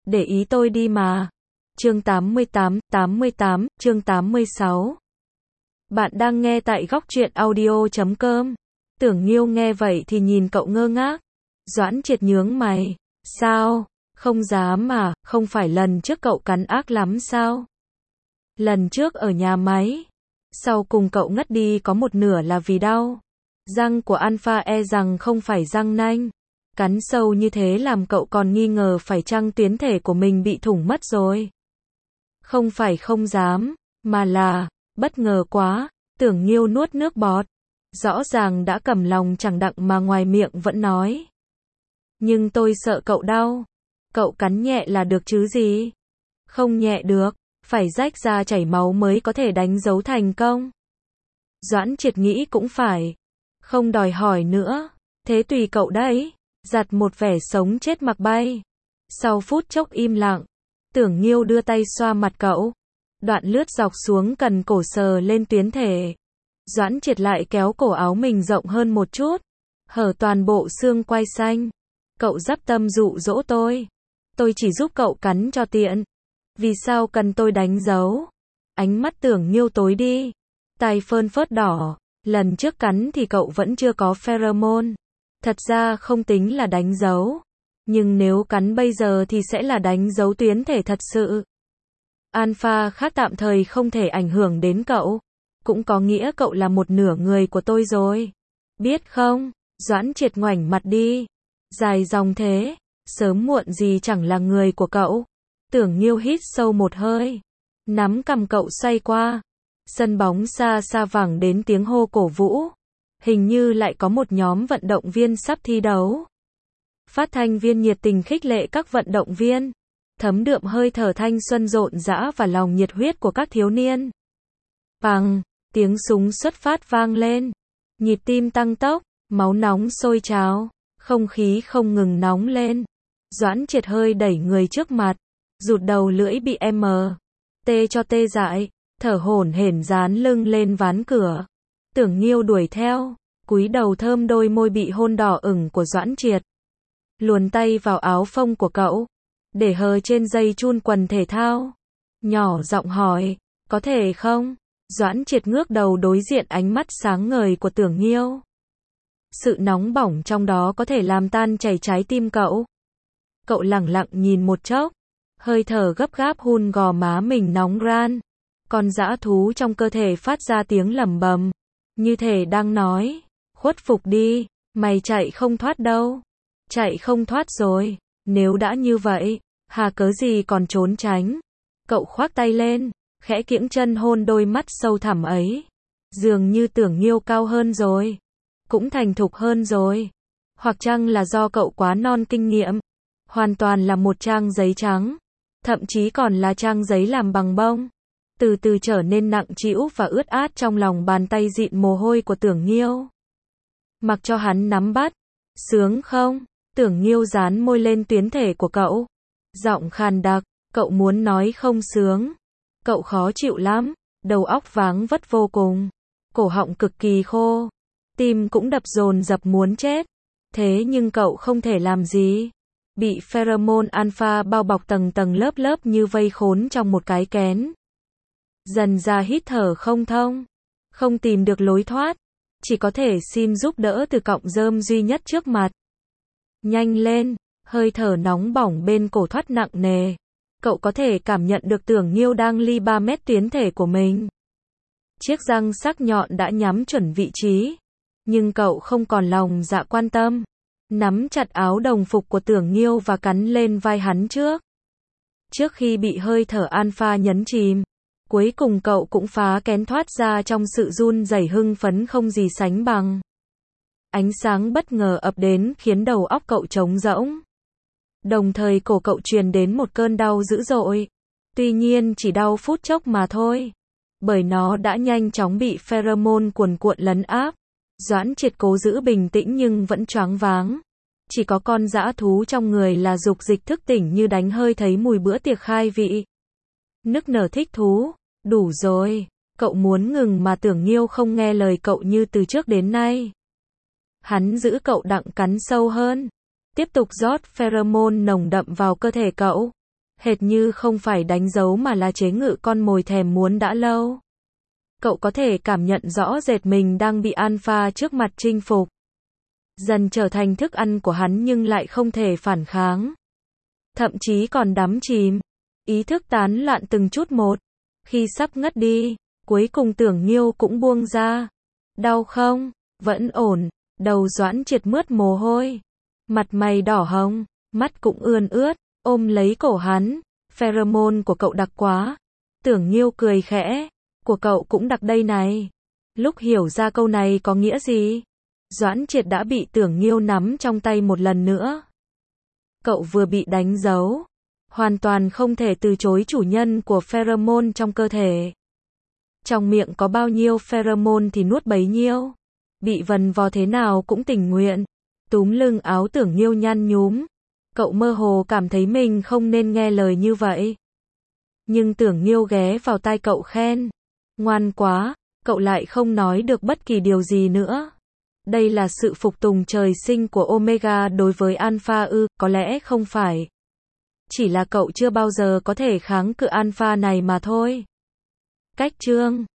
để ý tôi đi mà. Chương 88, chương 86. Bạn đang nghe tại góc truyện audio.com. Tưởng Nghiêu nghe vậy thì nhìn cậu ngơ ngác. Doãn Triệt nhướng mày. Sao? Không dám à, không phải lần trước cậu cắn ác lắm sao? Lần trước ở nhà máy. Sau cùng cậu ngất đi có một nửa là vì đau. Răng của Alpha e rằng không phải răng nanh. Cắn sâu như thế làm cậu còn nghi ngờ phải chăng tuyến thể của mình bị thủng mất rồi. Không phải không dám, mà là, bất ngờ quá. Tưởng Nghiêu nuốt nước bọt. Rõ ràng đã cầm lòng chẳng đặng mà ngoài miệng vẫn nói. Nhưng tôi sợ cậu đau. Cậu cắn nhẹ là được chứ gì? Không nhẹ được, phải rách ra chảy máu mới có thể đánh dấu thành công. Doãn Triệt nghĩ cũng phải. Không đòi hỏi nữa. Thế tùy cậu đấy. Giặt một vẻ sống chết mặc bay. Sau phút chốc im lặng, Tưởng Nghiêu đưa tay xoa mặt cậu. Đoạn lướt dọc xuống cần cổ sờ lên tuyến thể. Doãn Triệt lại kéo cổ áo mình rộng hơn một chút. Hở toàn bộ xương quai xanh. Cậu dắp tâm dụ dỗ tôi. Tôi chỉ giúp cậu cắn cho tiện. Vì sao cần tôi đánh dấu? Ánh mắt Tưởng Nghiêu tối đi. Tai phơn phớt đỏ. Lần trước cắn thì cậu vẫn chưa có pheromone. Thật ra không tính là đánh dấu. Nhưng nếu cắn bây giờ thì sẽ là đánh dấu tuyến thể thật sự. Alpha khác tạm thời không thể ảnh hưởng đến cậu. Cũng có nghĩa cậu là một nửa người của tôi rồi. Biết không? Doãn Triệt ngoảnh mặt đi. Dài dòng thế. Sớm muộn gì chẳng là người của cậu. Tưởng Nghiêu hít sâu một hơi. Nắm cầm cậu xoay qua. Sân bóng xa xa vẳng đến tiếng hô cổ vũ. Hình như lại có một nhóm vận động viên sắp thi đấu. Phát thanh viên nhiệt tình khích lệ các vận động viên. Thấm đượm hơi thở thanh xuân rộn rã và lòng nhiệt huyết của các thiếu niên. Bằng, tiếng súng xuất phát vang lên. Nhịp tim tăng tốc, máu nóng sôi trào, không khí không ngừng nóng lên. Doãn Triệt hơi đẩy người trước mặt, rụt đầu lưỡi bị tê cho tê dại, thở hổn hển dán lưng lên ván cửa. Tưởng Nghiêu đuổi theo, cúi đầu thơm đôi môi bị hôn đỏ ửng của Doãn Triệt. Luồn tay vào áo phông của cậu, để hờ trên dây chun quần thể thao. Nhỏ giọng hỏi, có thể không? Doãn Triệt ngước đầu đối diện ánh mắt sáng ngời của Tưởng Nghiêu. Sự nóng bỏng trong đó có thể làm tan chảy trái tim cậu. Cậu lẳng lặng nhìn một chốc, hơi thở gấp gáp hun gò má mình nóng ran. Con dã thú trong cơ thể phát ra tiếng lẩm bẩm, như thể đang nói, khuất phục đi, mày chạy không thoát đâu. Chạy không thoát rồi, nếu đã như vậy, hà cớ gì còn trốn tránh. Cậu khoác tay lên, khẽ kiễng chân hôn đôi mắt sâu thẳm ấy. Dường như Tưởng Nghiêu cao hơn rồi, cũng thành thục hơn rồi. Hoặc chăng là do cậu quá non kinh nghiệm, hoàn toàn là một trang giấy trắng, thậm chí còn là trang giấy làm bằng bông. Từ từ trở nên nặng trĩu và ướt át trong lòng bàn tay dịn mồ hôi của Tưởng Nghiêu. Mặc cho hắn nắm bắt. Sướng không? Tưởng Nghiêu dán môi lên tuyến thể của cậu. Giọng khàn đặc, cậu muốn nói không sướng. Cậu khó chịu lắm, đầu óc váng vất vô cùng. Cổ họng cực kỳ khô. Tim cũng đập dồn dập muốn chết. Thế nhưng cậu không thể làm gì. Bị pheromone alpha bao bọc tầng tầng lớp lớp như vây khốn trong một cái kén. Dần ra hít thở không thông. Không tìm được lối thoát. Chỉ có thể xin giúp đỡ từ cọng rơm duy nhất trước mặt. Nhanh lên, hơi thở nóng bỏng bên cổ thoát nặng nề. Cậu có thể cảm nhận được Tưởng Nghiêu đang ly 3 mét tuyến thể của mình. Chiếc răng sắc nhọn đã nhắm chuẩn vị trí. Nhưng cậu không còn lòng dạ quan tâm. Nắm chặt áo đồng phục của Tưởng Nghiêu và cắn lên vai hắn trước. Trước khi bị hơi thở alpha nhấn chìm, cuối cùng cậu cũng phá kén thoát ra trong sự run rẩy hưng phấn không gì sánh bằng. Ánh sáng bất ngờ ập đến khiến đầu óc cậu trống rỗng. Đồng thời cổ cậu truyền đến một cơn đau dữ dội. Tuy nhiên chỉ đau phút chốc mà thôi. Bởi nó đã nhanh chóng bị pheromone cuồn cuộn lấn áp. Doãn Triệt cố giữ bình tĩnh nhưng vẫn choáng váng. Chỉ có con dã thú trong người là dục dịch thức tỉnh như đánh hơi thấy mùi bữa tiệc khai vị. Nức nở thích thú. Đủ rồi. Cậu muốn ngừng mà Tưởng Nghiêu không nghe lời cậu như từ trước đến nay. Hắn giữ cậu đặng cắn sâu hơn. Tiếp tục rót pheromone nồng đậm vào cơ thể cậu. Hệt như không phải đánh dấu mà là chế ngự con mồi thèm muốn đã lâu. Cậu có thể cảm nhận rõ rệt mình đang bị alpha trước mặt chinh phục. Dần trở thành thức ăn của hắn nhưng lại không thể phản kháng. Thậm chí còn đắm chìm. Ý thức tán loạn từng chút một. Khi sắp ngất đi, cuối cùng Tưởng Nghiêu cũng buông ra. Đau không? Vẫn ổn. Đầu Doãn Triệt mướt mồ hôi. Mặt mày đỏ hồng, mắt cũng ươn ướt, ôm lấy cổ hắn. Pheromone của cậu đặc quá. Tưởng Nghiêu cười khẽ. Của cậu cũng đặc đây này. Lúc hiểu ra câu này có nghĩa gì, Doãn Triệt đã bị Tưởng Nghiêu nắm trong tay một lần nữa. Cậu vừa bị đánh dấu, hoàn toàn không thể từ chối chủ nhân của pheromone trong cơ thể. Trong miệng có bao nhiêu pheromone thì nuốt bấy nhiêu. Bị vần vò thế nào cũng tình nguyện. Túm lưng áo Tưởng Nghiêu nhăn nhúm. Cậu mơ hồ cảm thấy mình không nên nghe lời như vậy. Nhưng Tưởng Nghiêu ghé vào tai cậu khen. Ngoan quá, cậu lại không nói được bất kỳ điều gì nữa. Đây là sự phục tùng trời sinh của Omega đối với Alpha ư, có lẽ không phải. Chỉ là cậu chưa bao giờ có thể kháng cự Alpha này mà thôi. Cách chương